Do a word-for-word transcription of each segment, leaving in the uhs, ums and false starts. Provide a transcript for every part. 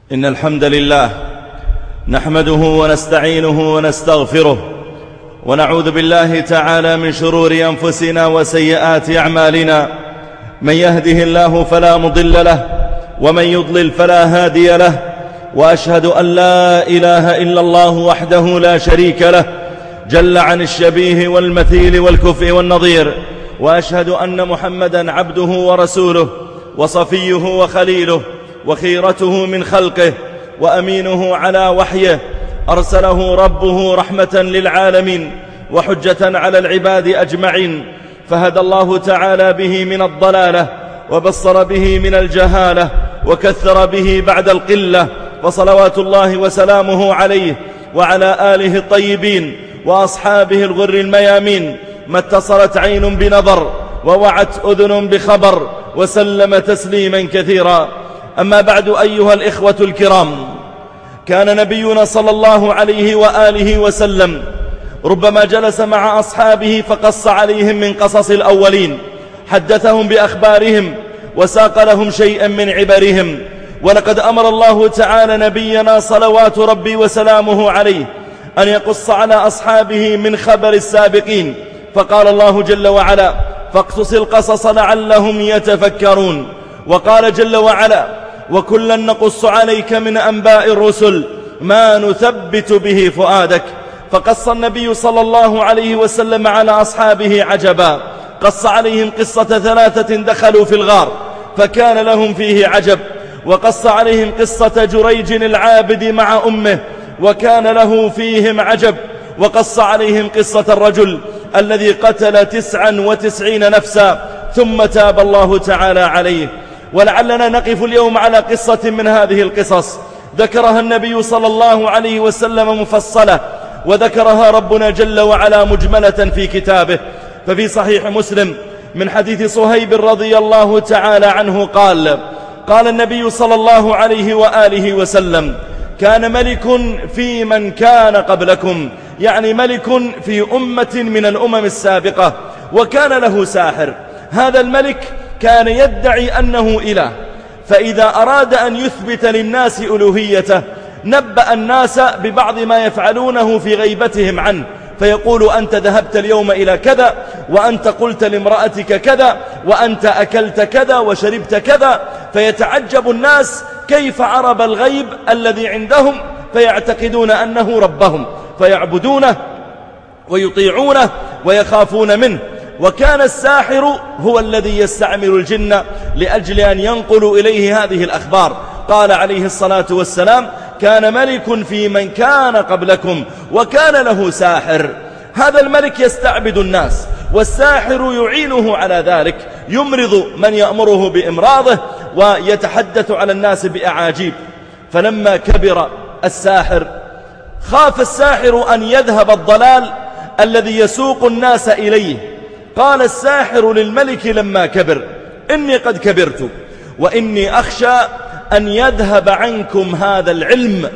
إن الحمد لله نحمده ونستعينه ونستغفره ونعوذ بالله تعالى من شرور أنفسنا وسيئات أعمالنا. من يهده الله فلا مضل له ومن يضلل فلا هادي له، وأشهد أن لا إله إلا الله وحده لا شريك له جل عن الشبيه والمثيل والكفء والنظير، وأشهد أن محمدا عبده ورسوله وصفيه وخليله وخيرته من خلقه وأمينه على وحيه، أرسله ربه رحمة للعالمين وحجة على العباد أجمعين، فهدى الله تعالى به من الضلالة وبصر به من الجهالة وكثر به بعد القلة، وصلوات الله وسلامه عليه وعلى آله الطيبين وأصحابه الغر الميامين، ما اتصلت عين بنظر ووعت أذن بخبر، وسلم تسليما كثيرا. أما بعد أيها الإخوة الكرام، كان نبينا صلى الله عليه وآله وسلم ربما جلس مع أصحابه فقص عليهم من قصص الأولين، حدثهم بأخبارهم وساق لهم شيئا من عبرهم. ولقد أمر الله تعالى نبينا صلوات ربي وسلامه عليه أن يقص على أصحابه من خبر السابقين، فقال الله جل وعلا: فاقصص القصص لعلهم يتفكرون. وقال جل وعلا: وكلا نقص عليك من أنباء الرسل ما نثبت به فؤادك. فقص النبي صلى الله عليه وسلم على أصحابه عجبا، قص عليهم قصة ثلاثة دخلوا في الغار فكان لهم فيه عجب، وقص عليهم قصة جريج العابد مع أمه وكان له فيهم عجب، وقص عليهم قصة الرجل الذي قتل تسعا وتسعين نفسا ثم تاب الله تعالى عليه. ولعلنا نقف اليوم على قصة من هذه القصص ذكرها النبي صلى الله عليه وسلم مفصلة، وذكرها ربنا جل وعلا مجملة في كتابه. ففي صحيح مسلم من حديث صهيب رضي الله تعالى عنه قال: قال النبي صلى الله عليه وآله وسلم: كان ملك في من كان قبلكم، يعني ملك في أمة من الأمم السابقة، وكان له ساحر. هذا الملك كان يدعي أنه إله، فإذا أراد أن يثبت للناس ألوهيته نبأ الناس ببعض ما يفعلونه في غيبتهم عنه، فيقول: أنت ذهبت اليوم إلى كذا، وأنت قلت لامرأتك كذا، وأنت أكلت كذا وشربت كذا، فيتعجب الناس كيف عرب الغيب الذي عندهم، فيعتقدون أنه ربهم فيعبدونه ويطيعونه ويخافون منه. وكان الساحر هو الذي يستعمل الجن لأجل أن ينقلوا إليه هذه الأخبار. قال عليه الصلاة والسلام: كان ملك في من كان قبلكم وكان له ساحر. هذا الملك يستعبد الناس، والساحر يعينه على ذلك، يمرض من يأمره بإمراضه ويتحدث على الناس بأعاجيب. فلما كبر الساحر خاف الساحر أن يذهب الضلال الذي يسوق الناس إليه. قال الساحر للملك لما كبر: إني قد كبرت وإني أخشى أن يذهب عنكم هذا العلم،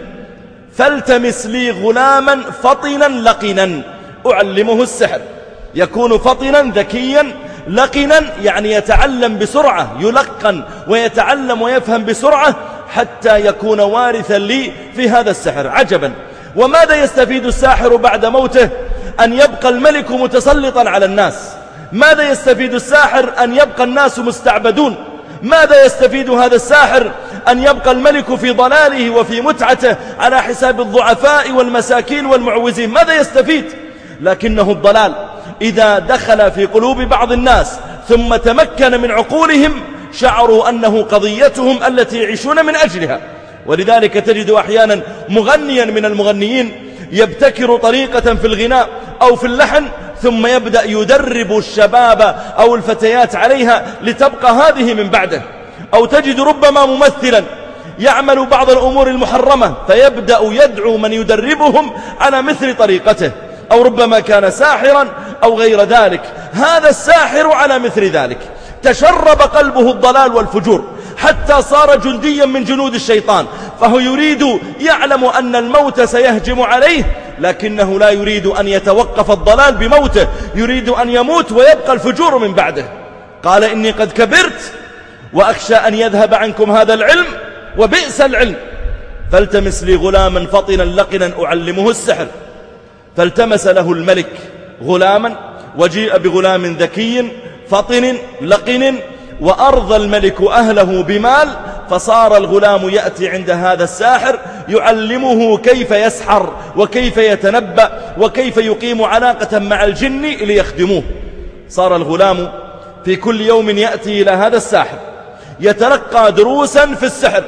فالتمس لي غلاما فطنا لقنا أعلمه السحر. يكون فطنا ذكيا، لقنا يعني يتعلم بسرعة، يلقن ويتعلم ويفهم بسرعة حتى يكون وارثا لي في هذا السحر. عجبا! وماذا يستفيد الساحر بعد موته؟ أن يبقى الملك متسلطا على الناس. ماذا يستفيد الساحر؟ أن يبقى الناس مستعبدون. ماذا يستفيد هذا الساحر؟ أن يبقى الملك في ضلاله وفي متعته على حساب الضعفاء والمساكين والمعوزين. ماذا يستفيد؟ لكنه الضلال إذا دخل في قلوب بعض الناس ثم تمكن من عقولهم شعروا أنه قضيتهم التي يعيشون من أجلها. ولذلك تجد أحيانا مغنيا من المغنيين يبتكر طريقة في الغناء أو في اللحن ثم يبدأ يدرب الشباب أو الفتيات عليها لتبقى هذه من بعده. أو تجد ربما ممثلا يعمل بعض الأمور المحرمة فيبدأ يدعو من يدربهم على مثل طريقته، أو ربما كان ساحرا أو غير ذلك. هذا الساحر على مثل ذلك تشرب قلبه الضلال والفجور حتى صار جنديا من جنود الشيطان، فهو يريد يعلم أن الموت سيهجم عليه، لكنه لا يريد أن يتوقف الضلال بموته، يريد أن يموت ويبقى الفجور من بعده. قال: إني قد كبرت وأخشى أن يذهب عنكم هذا العلم، وبئس العلم فالتمس لي غلاما فطنا لقنا أعلمه السحر. فالتمس له الملك غلاما، وجيء بغلام ذكي فطن لقن، وأرضى الملك أهله بمال، فصار الغلام يأتي عند هذا الساحر يعلمه كيف يسحر وكيف يتنبأ وكيف يقيم علاقة مع الجن ليخدموه. صار الغلام في كل يوم يأتي إلى هذا الساحر يتلقى دروسا في السحر،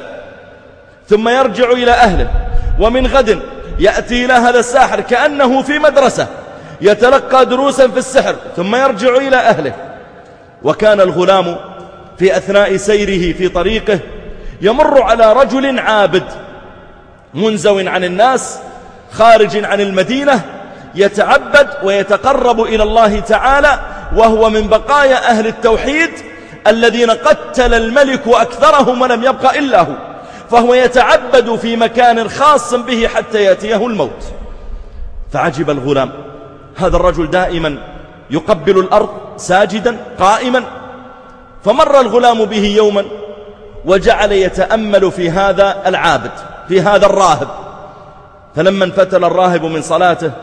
ثم يرجع إلى أهله. ومن غد يأتي إلى هذا الساحر كأنه في مدرسة يتلقى دروسا في السحر، ثم يرجع إلى أهله. وكان الغلام في أثناء سيره في طريقه يمر على رجل عابد منزو عن الناس خارج عن المدينة يتعبد ويتقرب إلى الله تعالى، وهو من بقايا أهل التوحيد الذين قتل الملك أكثرهم ولم يبق إلا هو، فهو يتعبد في مكان خاص به حتى يأتيه الموت. فعجب الغلام، هذا الرجل دائما يقبل الأرض ساجدا قائما. فمر الغلام به يوما وجعل يتأمل في هذا العابد، في هذا الراهب. فلما انفتل الراهب من صلاته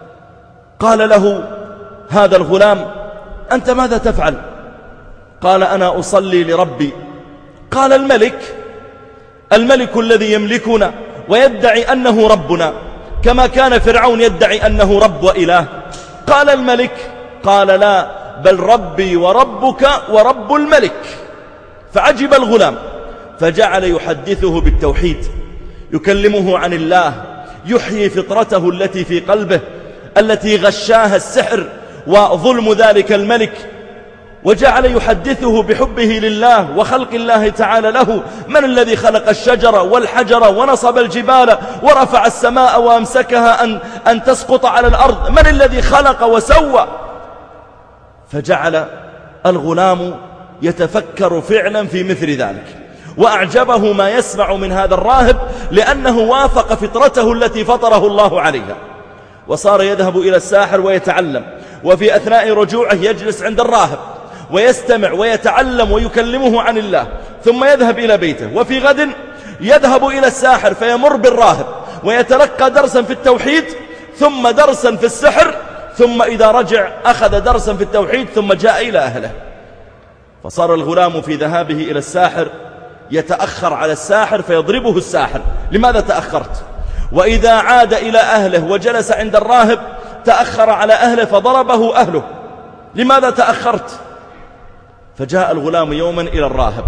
قال له هذا الغلام: أنت ماذا تفعل؟ قال: أنا أصلي لربي. قال: الملك الملك الذي يملكنا ويدعي أنه ربنا، كما كان فرعون يدعي أنه رب وإله. قال: الملك. قال: لا، بل ربي وربك ورب الملك. فعجب الغلام، فجعل يحدثه بالتوحيد، يكلمه عن الله، يحيي فطرته التي في قلبه التي غشاها السحر وظلم ذلك الملك، وجعل يحدثه بحبه لله وخلق الله تعالى له. من الذي خلق الشجر والحجر ونصب الجبال ورفع السماء وأمسكها أن, أن تسقط على الأرض؟ من الذي خلق وسوى؟ فجعل الغلام يتفكر فعلا في مثل ذلك، وأعجبه ما يسمع من هذا الراهب لأنه وافق فطرته التي فطره الله عليها. وصار يذهب إلى الساحر ويتعلم، وفي أثناء رجوعه يجلس عند الراهب ويستمع ويتعلم ويكلمه عن الله، ثم يذهب إلى بيته. وفي غد يذهب إلى الساحر فيمر بالراهب ويتلقى درسا في التوحيد ثم درسا في السحر، ثم إذا رجع أخذ درسا في التوحيد ثم جاء إلى أهله. فصار الغلام في ذهابه إلى الساحر يتأخر على الساحر فيضربه الساحر: لماذا تأخرت؟ وإذا عاد إلى أهله وجلس عند الراهب تأخر على أهله فضربه أهله: لماذا تأخرت؟ فجاء الغلام يوما إلى الراهب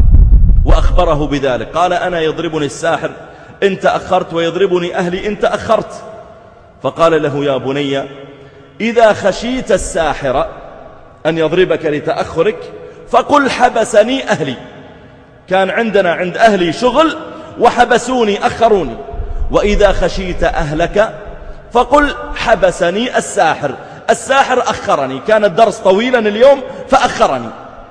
وأخبره بذلك. قال: أنا يضربني الساحر إن تأخرت ويضربني أهلي إن تأخرت. فقال له: يا بني، إذا خشيت الساحر أن يضربك لتأخرك فقل حبسني أهلي، كان عندنا عند أهلي شغل وحبسوني أخروني. وإذا خشيت أهلك فقل حبسني الساحر، الساحر أخرني، كان الدرس طويلا اليوم فأخرني.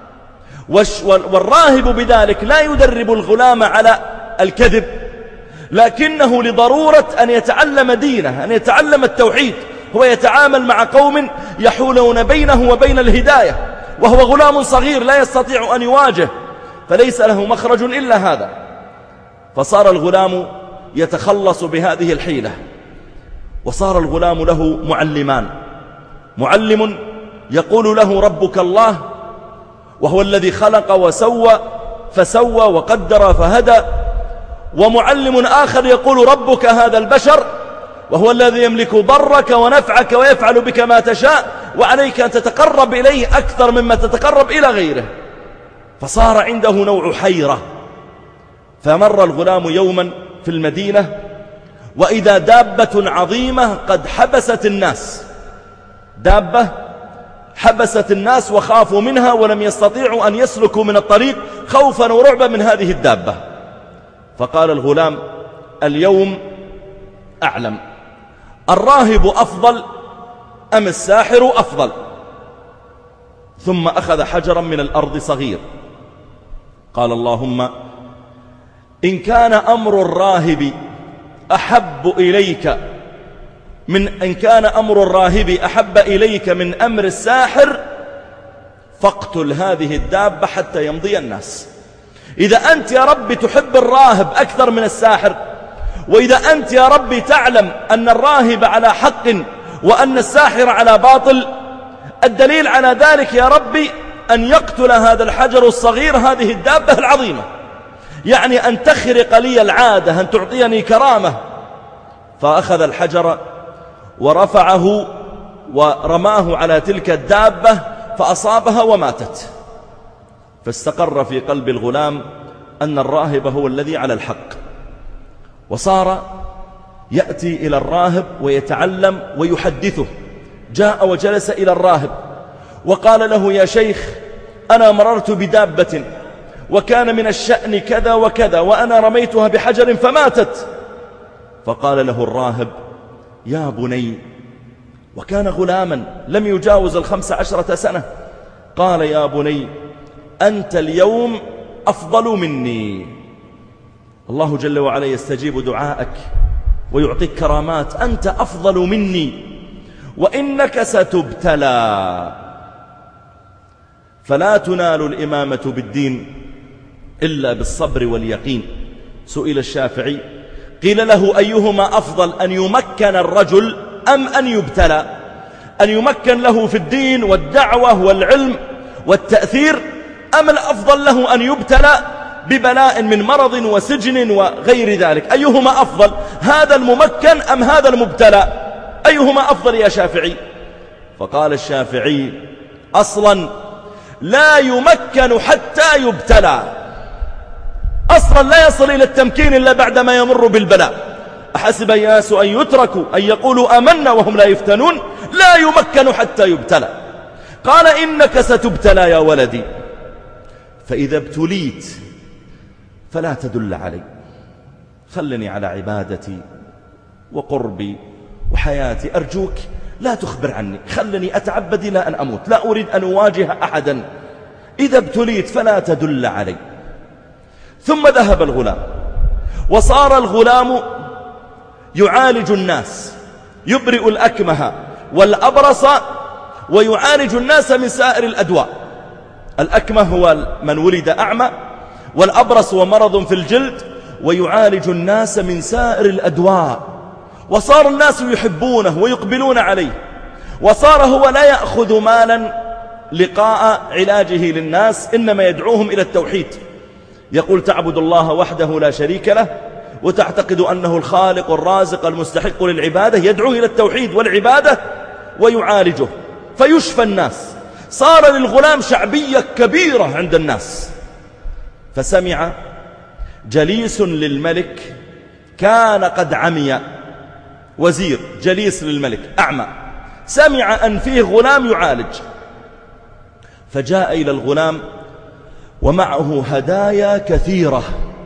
والراهب بذلك لا يدرب الغلام على الكذب، لكنه لضرورة أن يتعلم دينه، أن يتعلم التوحيد. هو يتعامل مع قوم يحولون بينه وبين الهداية، وهو غلام صغير لا يستطيع أن يواجه، فليس له مخرج إلا هذا. فصار الغلام يتخلص بهذه الحيلة. وصار الغلام له معلمان: معلم يقول له ربك الله، وهو الذي خلق وسوى فسوى وقدر فهدى. ومعلم آخر يقول ربك هذا البشر، وهو الذي يملك ضرك ونفعك ويفعل بك ما تشاء، وعليك أن تتقرب إليه أكثر مما تتقرب إلى غيره. فصار عنده نوع حيرة. فمر الغلام يوما في المدينة وإذا دابة عظيمة قد حبست الناس، دابة حبست الناس وخافوا منها ولم يستطيعوا أن يسلكوا من الطريق خوفا ورعبا من هذه الدابة. فقال الغلام: اليوم أعلم الراهب أفضل أم الساحر أفضل. ثم أخذ حجرا من الأرض صغير، قال: اللهم إن كان أمر الراهب أحب إليك من إن كان أمر الراهب أحب إليك من أمر الساحر فاقتل هذه الدابة حتى يمضي الناس. إذا أنت يا رب تحب الراهب أكثر من الساحر وإذا أنت يا ربي تعلم أن الراهب على حق وأن الساحر على باطل، الدليل على ذلك يا ربي أن يقتل هذا الحجر الصغير هذه الدابة العظيمة، يعني أن تخرق لي العادة، أن تعطيني كرامة. فأخذ الحجر ورفعه ورماه على تلك الدابة فأصابها وماتت. فاستقر في قلب الغلام أن الراهب هو الذي على الحق، وصار يأتي إلى الراهب ويتعلم ويحدثه. جاء وجلس إلى الراهب وقال له: يا شيخ، أنا مررت بدابة وكان من الشأن كذا وكذا، وأنا رميتها بحجر فماتت. فقال له الراهب: يا بني، وكان غلاما لم يجاوز الخمس عشرة سنة، قال: يا بني، أنت اليوم أفضل مني. الله جل وعلا يستجيب دعائك ويعطيك كرامات، أنت أفضل مني وإنك ستبتلى، فلا تنال الإمامة بالدين إلا بالصبر واليقين. سئل الشافعي قيل له: أيهما أفضل، أن يمكن الرجل أم أن يبتلى؟ أن يمكن له في الدين والدعوة والعلم والتأثير، أم الأفضل له أن يبتلى ببلاء من مرض وسجن وغير ذلك؟ أيهما أفضل، هذا الممكن أم هذا المبتلى؟ أيهما أفضل يا شافعي؟ فقال الشافعي: أصلا لا يمكن حتى يبتلى، أصلا لا يصل إلى التمكين إلا بعدما يمر بالبلاء. أحسب الناس أن يتركوا أن يقولوا آمنا وهم لا يفتنون، لا يمكن حتى يبتلى. قال: إنك ستبتلى يا ولدي، فإذا ابتليت فلا تدل علي، خلني على عبادتي وقربي وحياتي، أرجوك لا تخبر عني، خلني أتعبد إلى أن أموت، لا أريد أن أواجه أحدا، إذا ابتليت فلا تدل علي. ثم ذهب الغلام، وصار الغلام يعالج الناس، يبرئ الأكمه والأبرص، ويعالج الناس من سائر الأدواء. الأكمه هو من ولد أعمى، والأبرص هو مرض في الجلد، ويعالج الناس من سائر الأدواء. وصار الناس يحبونه ويقبلون عليه، وصار هو لا يأخذ مالا لقاء علاجه للناس، إنما يدعوهم إلى التوحيد. يقول: تعبد الله وحده لا شريك له، وتعتقد أنه الخالق الرازق المستحق للعبادة، يدعوه إلى التوحيد والعبادة ويعالجه فيشفى الناس. صار للغلام شعبية كبيرة عند الناس. فسمع جليس للملك كان قد عمي، وزير جليس للملك أعمى، سمع أن فيه غلام يعالج، فجاء إلى الغلام ومعه هدايا كثيرة،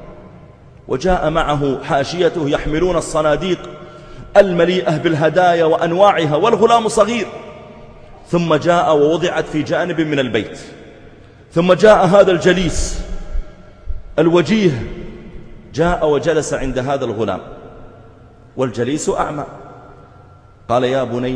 وجاء معه حاشيته يحملون الصناديق المليئة بالهدايا وأنواعها، والغلام صغير. ثم جاء ووضعت في جانب من البيت. ثم جاء هذا الجليس الوجيه، جاء وجلس عند هذا الغلام، والجليس أعمى. قال: يا بني،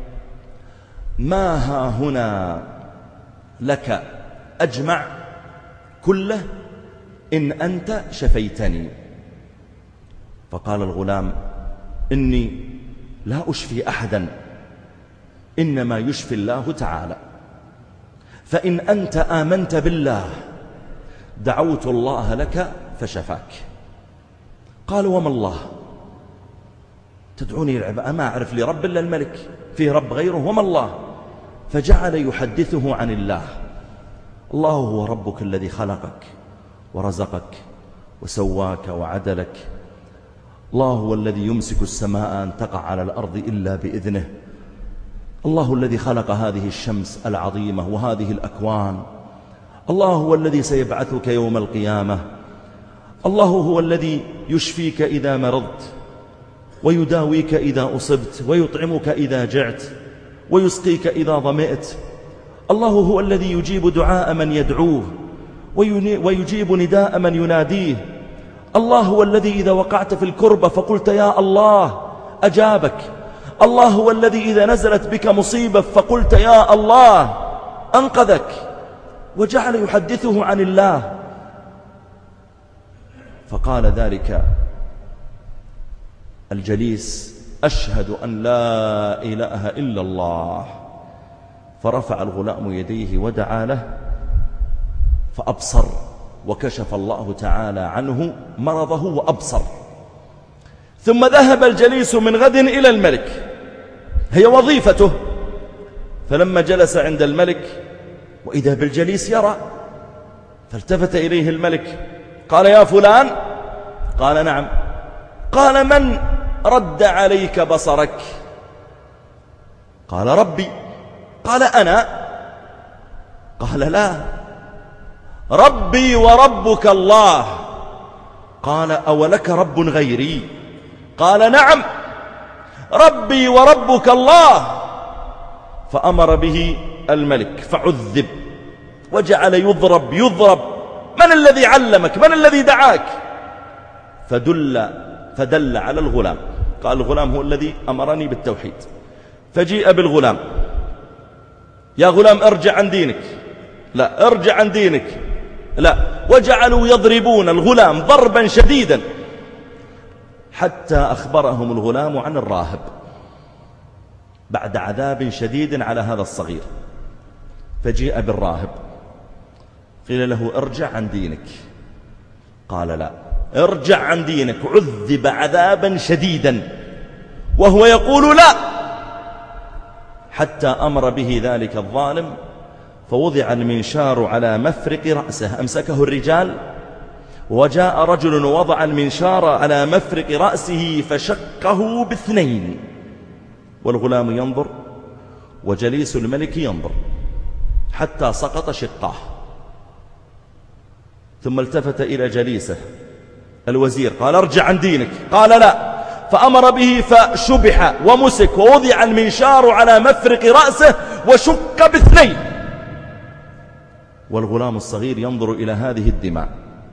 ما ها هنا لك أجمع كله إن أنت شفيتني. فقال الغلام: إني لا أشفي أحدا، إنما يشفي الله تعالى، فإن أنت آمنت بالله دعوت الله لك فشفاك. قال: وما الله؟ تدعوني العبادة، ما أعرف لي رب إلا الملك، فيه رب غيره، وما الله؟ فجعل يحدثه عن الله. الله هو ربك الذي خلقك ورزقك وسواك وعدلك. الله هو الذي يمسك السماء أن تقع على الأرض إلا بإذنه. الله الذي خلق هذه الشمس العظيمة وهذه الأكوان. الله هو الذي سيبعثك يوم القيامة. الله هو الذي يشفيك إذا مرضت، ويداويك إذا أصبت، ويطعمك إذا جعت، ويسقيك إذا ظمئت. الله هو الذي يجيب دعاء من يدعوه، ويجيب نداء من يناديه. الله هو الذي إذا وقعت في الكربة فقلت يا الله أجابك. الله هو الذي إذا نزلت بك مصيبة فقلت يا الله أنقذك. وجعل يحدثه عن الله. فقال ذلك الجليس: أشهد أن لا إله إلا الله. فرفع الغلام يديه ودعا له فأبصر، وكشف الله تعالى عنه مرضه وأبصر. ثم ذهب الجليس من غد إلى الملك، هي وظيفته. فلما جلس عند الملك وإذا بالجليس يرى، فالتفت إليه الملك قال: يا فلان. قال: نعم. قال: من رد عليك بصرك؟ قال: ربي. قال: أنا؟ قال: لا، ربي وربك الله. قال: أولك رب غيري؟ قال: نعم، ربي وربك الله. فأمر به الملك فعذب وجعل يضرب يضرب. من الذي علمك؟ من الذي دعاك؟ فدل فدل على الغلام، قال: الغلام هو الذي أمرني بالتوحيد. فجيء بالغلام: يا غلام ارجع عن دينك. لا، ارجع عن دينك. لا. وجعلوا يضربون الغلام ضربا شديدا حتى أخبرهم الغلام عن الراهب بعد عذاب شديد على هذا الصغير. فجيء بالراهب، قيل له: ارجع عن دينك. قال: لا، ارجع عن دينك. عذب عذابا شديدا وهو يقول لا، حتى أمر به ذلك الظالم فوضع المنشار على مفرق رأسه. أمسكه الرجال، وجاء رجل ووضع المنشار على مفرق رأسه فشقه باثنين، والغلام ينظر وجليس الملك ينظر حتى سقط شقاه. ثم التفت إلى جليسه الوزير قال: ارجع عن دينك. قال: لا. فأمر به فشبح ومسك، ووضع المنشار على مفرق رأسه وشق باثنين، والغلام الصغير ينظر إلى هذه الدماء.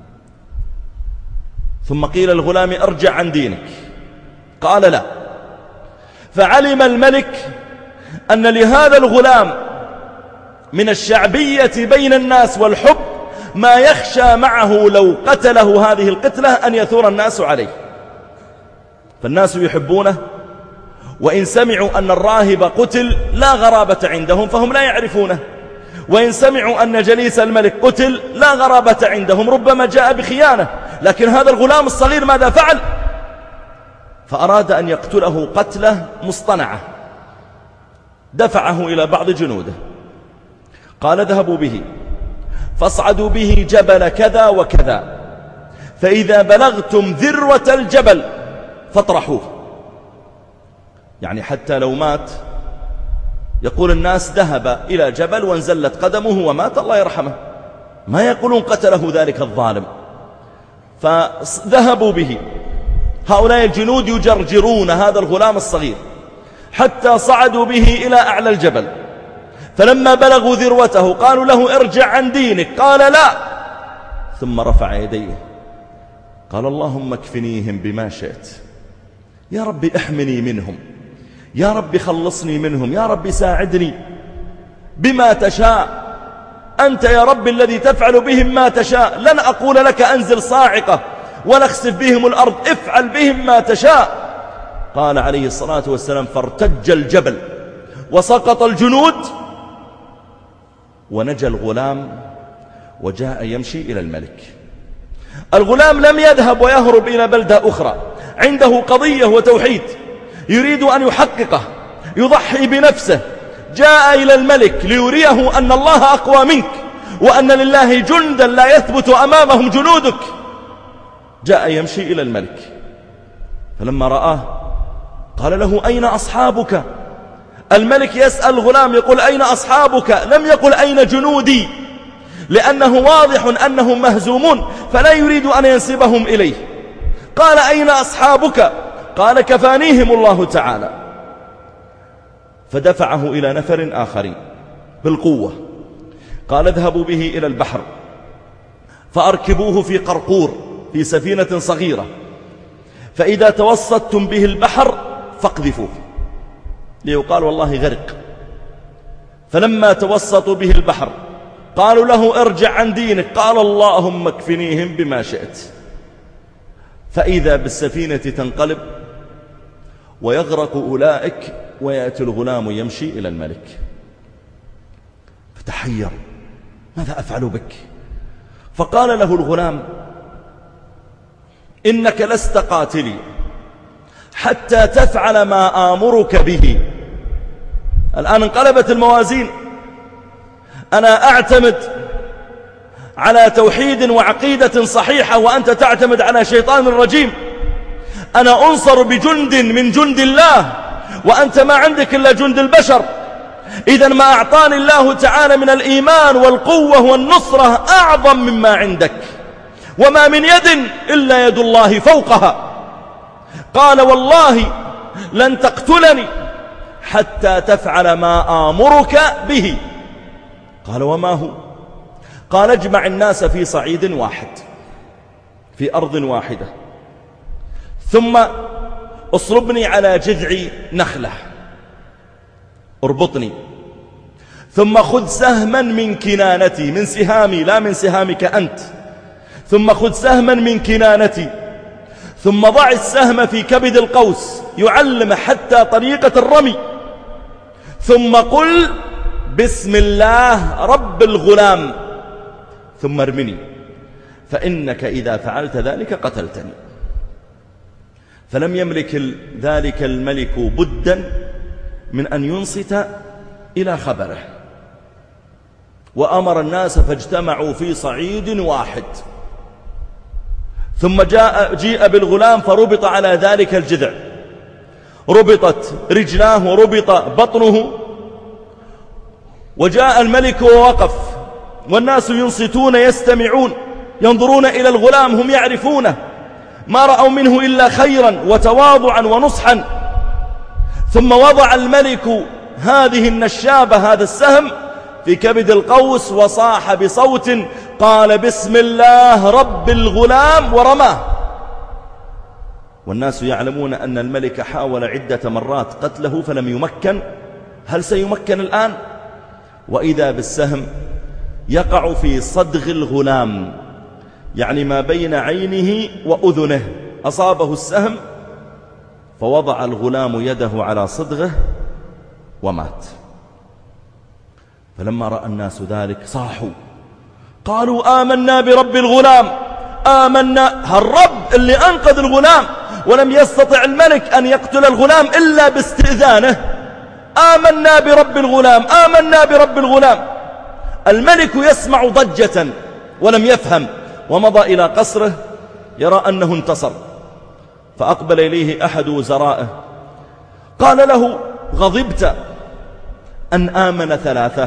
ثم قيل الغلام: ارجع عن دينك. قال: لا. فعلم الملك أن لهذا الغلام من الشعبية بين الناس والحب ما يخشى معه لو قتله هذه القتلة أن يثور الناس عليه. فالناس يحبونه، وإن سمعوا أن الراهب قتل لا غرابة عندهم فهم لا يعرفونه، وإن سمعوا أن جليس الملك قتل لا غرابة عندهم، ربما جاء بخيانة. لكن هذا الغلام الصغير ماذا فعل؟ فأراد أن يقتله قتله مصطنعة. دفعه إلى بعض جنوده، قال: اذهبوا به فاصعدوا به جبل كذا وكذا، فإذا بلغتم ذروة الجبل فاطرحوه. يعني حتى لو مات يقول الناس ذهب إلى جبل وانزلت قدمه ومات الله يرحمه، ما يقولون قتله ذلك الظالم. فذهبوا به هؤلاء الجنود يجرجرون هذا الغلام الصغير حتى صعدوا به إلى أعلى الجبل. فلما بلغوا ذروته قالوا له: ارجع عن دينك. قال: لا. ثم رفع يديه قال: اللهم اكفنيهم بما شئت، يا رب احمني منهم، يا رب خلصني منهم، يا رب ساعدني بما تشاء، أنت يا رب الذي تفعل بهم ما تشاء، لن أقول لك أنزل صاعقة ونخسف بهم الأرض، افعل بهم ما تشاء. قال عليه الصلاة والسلام: فارتج الجبل وسقط الجنود ونجى الغلام وجاء يمشي إلى الملك. الغلام لم يذهب ويهرب إلى بلدة أخرى، عنده قضية وتوحيد يريد أن يحققه، يضحي بنفسه. جاء إلى الملك ليريه أن الله أقوى منك، وأن لله جندا لا يثبت أمامهم جنودك. جاء يمشي إلى الملك، فلما رآه قال له: أين أصحابك؟ الملك يسأل الغلام يقول: أين أصحابك؟ لم يقل: أين جنودي؟ لأنه واضح أنهم مهزومون فلا يريد أن ينسبهم إليه. قال: أين أصحابك؟ قال: كفانيهم الله تعالى. فدفعه إلى نفر آخرين بالقوة، قال: اذهبوا به إلى البحر فأركبوه في قرقور في سفينة صغيرة، فإذا توسطتم به البحر فاقذفوه، ليقال والله غرق. فلما توسطوا به البحر قالوا له: ارجع عن دينك. قال: اللهم اكفنيهم بما شئت. فإذا بالسفينة تنقلب ويغرق أولئك ويأتي الغلام يمشي إلى الملك. فتحير ماذا أفعل بك؟ فقال له الغلام إنك لست قاتلي حتى تفعل ما آمرك به. الآن انقلبت الموازين، أنا أعتمد على توحيد وعقيدة صحيحة وأنت تعتمد على شيطان رجيم. أنا أنصر بجند من جند الله وأنت ما عندك إلا جند البشر. إذا ما أعطاني الله تعالى من الإيمان والقوة والنصرة أعظم مما عندك، وما من يد إلا يد الله فوقها. قال والله لن تقتلني حتى تفعل ما آمرك به. قال وما هو؟ قال اجمع الناس في صعيد واحد في أرض واحدة، ثم اصلبني على جذع نخلة، اربطني، ثم خذ سهما من كنانتي، من سهامي لا من سهامك أنت، ثم خذ سهما من كنانتي، ثم ضع السهم في كبد القوس، يعلم حتى طريقة الرمي، ثم قل بسم الله رب الغلام، ثم ارمني، فإنك إذا فعلت ذلك قتلتني. فلم يملك ذلك الملك بدا من أن ينصت إلى خبره، وأمر الناس فاجتمعوا في صعيد واحد. ثم جاء جيء بالغلام فربط على ذلك الجذع، ربطت رجلاه وربط بطنه، وجاء الملك ووقف، والناس ينصتون يستمعون ينظرون إلى الغلام، هم يعرفونه، ما رأوا منه إلا خيرا وتواضعا ونصحا. ثم وضع الملك هذه النشابة، هذا السهم، في كبد القوس، وصاح بصوت قال بسم الله رب الغلام، ورماه. والناس يعلمون أن الملك حاول عدة مرات قتله فلم يمكن. هل سيمكن الآن؟ وإذا بالسهم يقع في صدغ الغلام، يعني ما بين عينه وأذنه، أصابه السهم، فوضع الغلام يده على صدغه ومات. فلما رأى الناس ذلك صاحوا قالوا آمنا برب الغلام، آمنا، هالرب اللي أنقذ الغلام ولم يستطع الملك أن يقتل الغلام إلا باستئذانه، آمنا برب الغلام، آمنا برب الغلام. الملك يسمع ضجة ولم يفهم، ومضى إلى قصره يرى أنه انتصر. فأقبل إليه أحد وزرائه قال له غضبت أن آمن ثلاثة،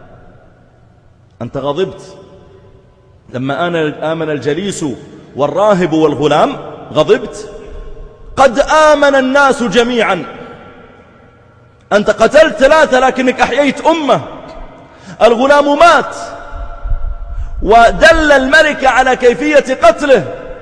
أنت غضبت لما آمن الجليس والراهب والغلام، غضبت؟ قد آمن الناس جميعا، أنت قتلت ثلاثة لكنك أحييت أمة. الغلام مات ودل الملك على كيفية قتله،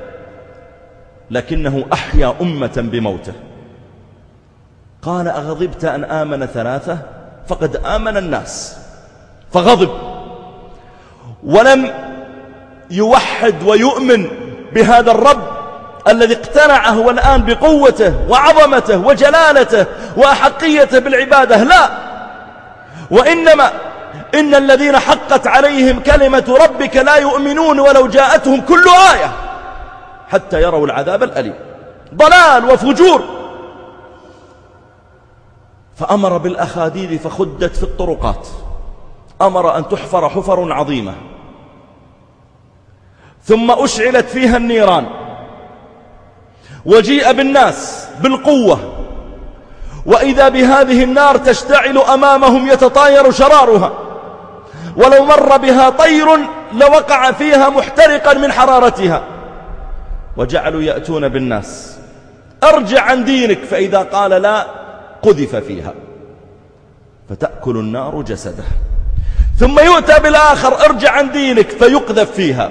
لكنه أحيا أمة بموته. قال أغضبت أن آمن ثلاثة؟ فقد آمن الناس، فغضب ولم يوحد ويؤمن بهذا الرب الذي اقتنعه والآن بقوته وعظمته وجلالته وأحقيته بالعبادة، لا، وإنما إن الذين حقت عليهم كلمة ربك لا يؤمنون ولو جاءتهم كل آية حتى يروا العذاب الأليم. ضلال وفجور. فأمر بالأخاديد فخدت في الطرقات، أمر أن تحفر حفر عظيمة، ثم أشعلت فيها النيران، وجيء بالناس بالقوة، وإذا بهذه النار تشتعل أمامهم يتطاير شرارها، ولو مر بها طير لوقع فيها محترقا من حرارتها. وجعلوا يأتون بالناس أرجع عن دينك، فإذا قال لا قذف فيها فتأكل النار جسده، ثم يؤتى بالآخر ارجع عن دينك فيقذف فيها،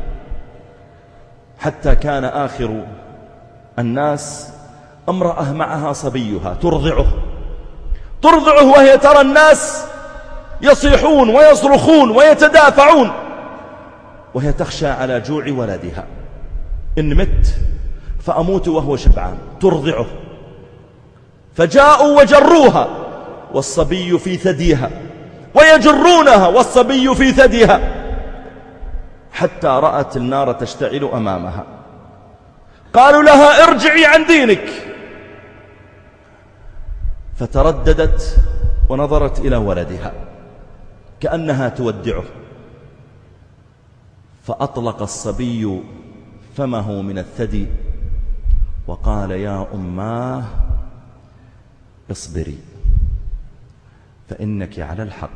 حتى كان آخر الناس امرأة معها صبيها ترضعه ترضعه وهي ترى الناس يصيحون ويصرخون ويتدافعون، وهي تخشى على جوع ولدها، إن مت فأموت وهو شبعان. ترضعه فجاءوا وجروها والصبي في ثديها ويجرونها والصبي في ثديها حتى رأت النار تشتعل أمامها. قالوا لها ارجعي عن دينك، فترددت ونظرت إلى ولدها كأنها تودعه، فأطلق الصبي فمه من الثدي وقال يا أماه اصبري فإنك على الحق،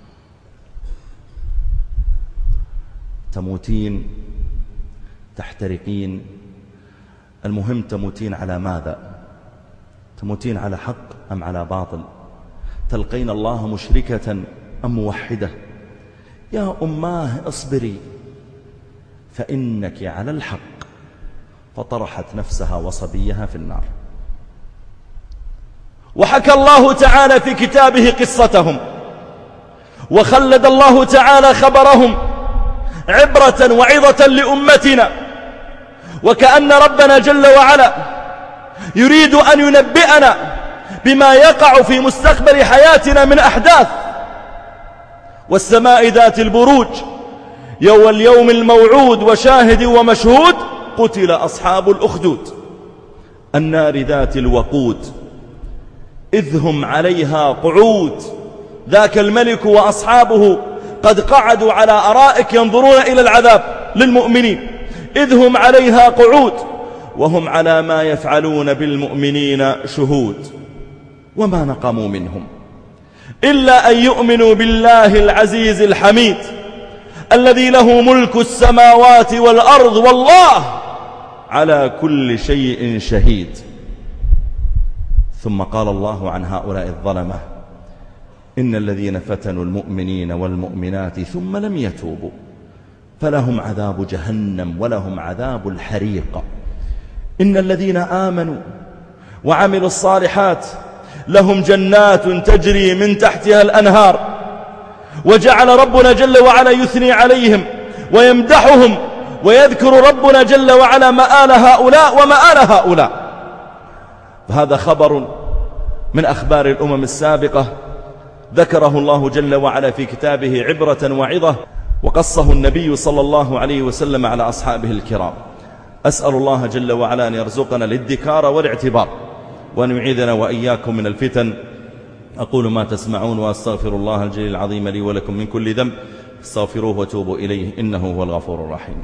تموتين تحترقين، المهم تموتين على ماذا؟ تموتين على حق أم على باطل؟ تلقين الله مشركة أم موحدة؟ يا أماه اصبري فإنك على الحق، فطرحت نفسها وصبيها في النار. وحكى الله تعالى في كتابه قصتهم، وخلد الله تعالى خبرهم عبرة وعظة لأمتنا، وكأن ربنا جل وعلا يريد أن ينبئنا بما يقع في مستقبل حياتنا من أحداث. والسماء ذات البروج يوم اليوم الموعود وشاهد ومشهود قتل أصحاب الأخدود النار ذات الوقود إذ هم عليها قعود، ذاك الملك وأصحابه قد قعدوا على أرائك ينظرون إلى العذاب للمؤمنين، إذ هم عليها قعود وهم على ما يفعلون بالمؤمنين شهود. وما نقموا منهم إلا أن يؤمنوا بالله العزيز الحميد الذي له ملك السماوات والأرض والله على كل شيء شهيد. ثم قال الله عن هؤلاء الظلمة إن الذين فتنوا المؤمنين والمؤمنات ثم لم يتوبوا فلهم عذاب جهنم ولهم عذاب الحريق. إن الذين آمنوا وعملوا الصالحات لهم جنات تجري من تحتها الأنهار. وجعل ربنا جل وعلا يثني عليهم ويمدحهم ويذكر ربنا جل وعلا مآل هؤلاء ومآل هؤلاء. فهذا خبر من أخبار الأمم السابقة ذكره الله جل وعلا في كتابه عبرة وعظة، وقصه النبي صلى الله عليه وسلم على أصحابه الكرام. أسأل الله جل وعلا أن يرزقنا الادكار والاعتبار وأن يعيذنا وإياكم من الفتن. أقول ما تسمعون وأستغفر الله الجليل العظيم لي ولكم من كل ذنب، استغفروه وتوبوا إليه إنه هو الغفور الرحيم.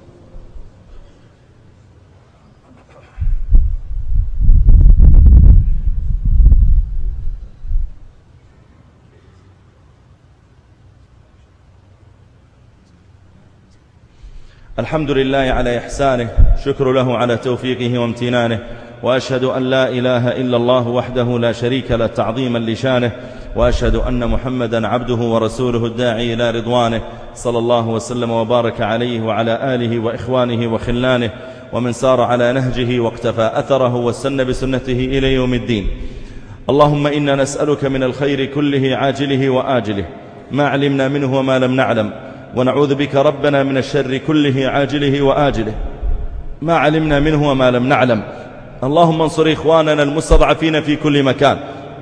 الحمد لله على إحسانه، شكر له على توفيقه وامتنانه، وأشهد أن لا إله إلا الله وحده لا شريك له تعظيما لشانه، وأشهد أن محمدا عبده ورسوله الداعي إلى رضوانه، صلى الله وسلم وبارك عليه وعلى آله وإخوانه وخلانه ومن سار على نهجه واقتفى أثره واستنى بسنته إلى يوم الدين. اللهم إنا نسألك من الخير كله عاجله وآجله ما علمنا منه وما لم نعلم، ونعوذ بك ربنا من الشر كله عاجله وآجله ما علمنا منه وما لم نعلم. اللهم انصر إخواننا المستضعفين في كل مكان،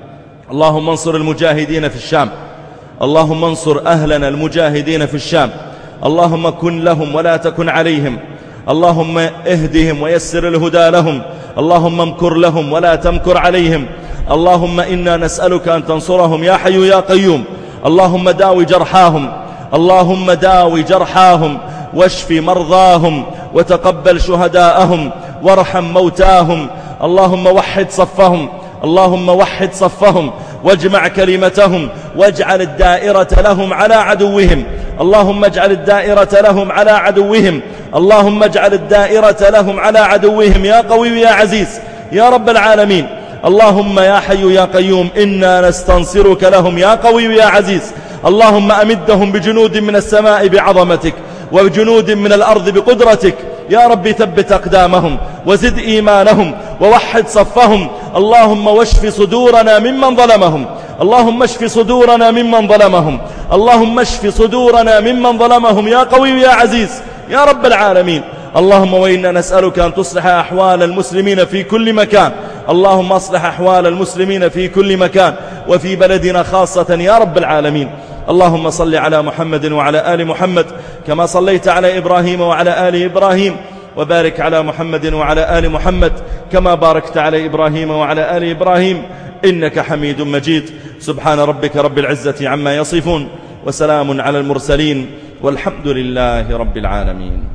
اللهم انصر المجاهدين في الشام، اللهم انصر أهلنا المجاهدين في الشام، اللهم كن لهم ولا تكن عليهم، اللهم اهدهم ويسر الهدى لهم، اللهم امكر لهم ولا تمكر عليهم. اللهم إنا نسألك أن تنصرهم يا حي يا قيوم. اللهم داوي جرحاهم، اللهم داوي جرحاهم واشف مرضاهم وتقبل شهداءهم وارحم موتاهم. اللهم وحد صفهم، اللهم وحد صفهم واجمع كلمتهم واجعل الدائرة لهم على عدوهم. اللهم اجعل الدائرة لهم على عدوهم، اللهم اجعل الدائرة لهم على عدوهم يا قوي يا عزيز يا رب العالمين. اللهم يا حي يا قيوم إنا نستنصرك لهم يا قوي يا عزيز. اللهم أمدهم بجنود من السماء بعظمتك وبجنود من الأرض بقدرتك يا رب. ثبت أقدامهم وزد إيمانهم ووحد صفهم. اللهم واشف صدورنا ممن ظلمهم، اللهم اشف صدورنا ممن ظلمهم، اللهم اشف صدورنا ممن ظلمهم يا قوي يا عزيز يا رب العالمين. اللهم وإنا نسألك أن تصلح أحوال المسلمين في كل مكان، اللهم أصلح أحوال المسلمين في كل مكان وفي بلدنا خاصة يا رب العالمين. اللهم صل على محمد وعلى آل محمد كما صليت على إبراهيم وعلى آل إبراهيم، وبارك على محمد وعلى آل محمد كما باركت على إبراهيم وعلى آل إبراهيم إنك حميد مجيد. سبحان ربك رب العزة عما يصفون، وسلام على المرسلين، والحمد لله رب العالمين.